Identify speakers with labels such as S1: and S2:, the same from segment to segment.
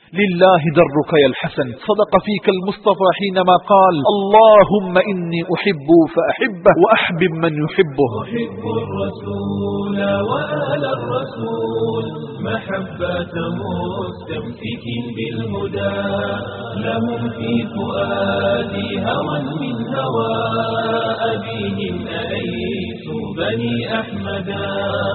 S1: لله درك يا الحسن. صدق فيك المصطفى حينما قال: اللهم إني أحب فأحبه وأحبب من يحبه.
S2: أحب الرسول وآل الرسول محبة مستمسك بالهدى، لهم في فؤادي هوى من هوى أبيهم أليسوا بني أحمدا.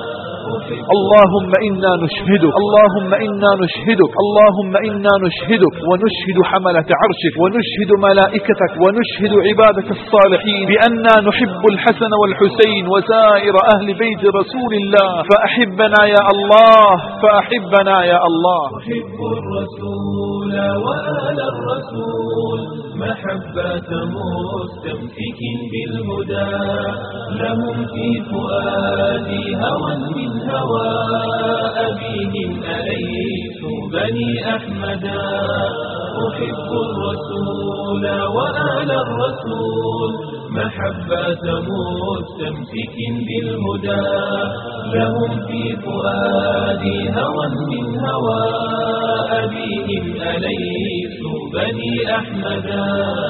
S1: اللهم إنا نشهدك، اللهم إنا نشهدك، اللهم إنا نشهدك ونشهد حملة عرشك ونشهد ملائكتك ونشهد عبادك الصالحين بأننا نحب الحسن والحسين وسائر أهل بيت رسول الله، فأحبنا يا الله، فأحبنا يا الله.
S2: أحب الرسول وآل الرسول محبة مستمسك بالهدى، لهم في فؤادي هوى من هوى أبيهم أليسوا بني أحمدا. أحب الرسول وآل الرسول محبة مستمسك بالهدى، لهم في فؤادي هوى من هوى أبيهم أليسوا بني أحمدا.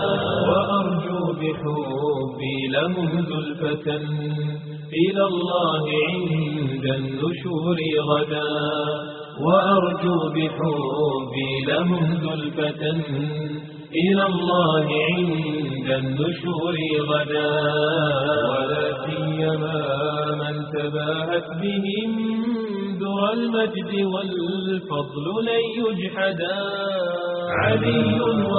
S2: وأرجو بحبي لهم زلفة إلى الله عند النشور غدا، وأرجو بحبي لهم زلفة إلى الله عند النشور غدا. ولا سيما من تباهت بهم ذرى المجد والفضل لن يجحدا. علي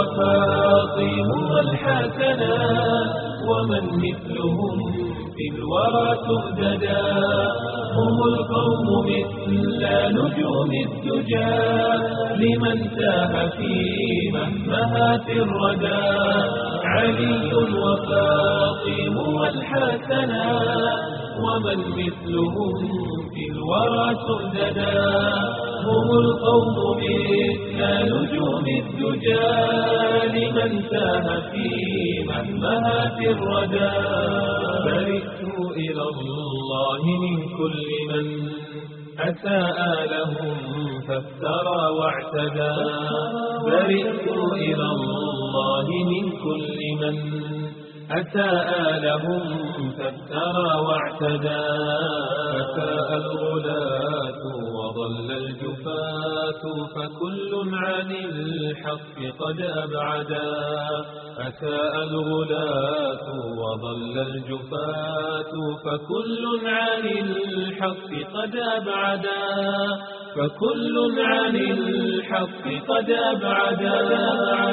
S2: وفاطم والحسنان ومن مثلهم في الورى سؤددا، هم القوم مثل نجوم الدجى لمن تاه في مهمهات الردى. علي وفاطم والحسنان ومن مثلهم في الورى سؤددا، هم القوم مثل نجوم الدجى لمن تاه في مهمهات الردى. برئت إلى الله من كل من أساء لهم فافترى واعتدى. برئت إلى الله من كل من أساء لهم فافترى واعتدى. فساء الغلاة وضل الجفاة فكل عن الحق قد أبعدا. فساء الغلاة وضل الجفاة فكل عن الحق قد أبعدا. فكل عن الحق قد أبعدا.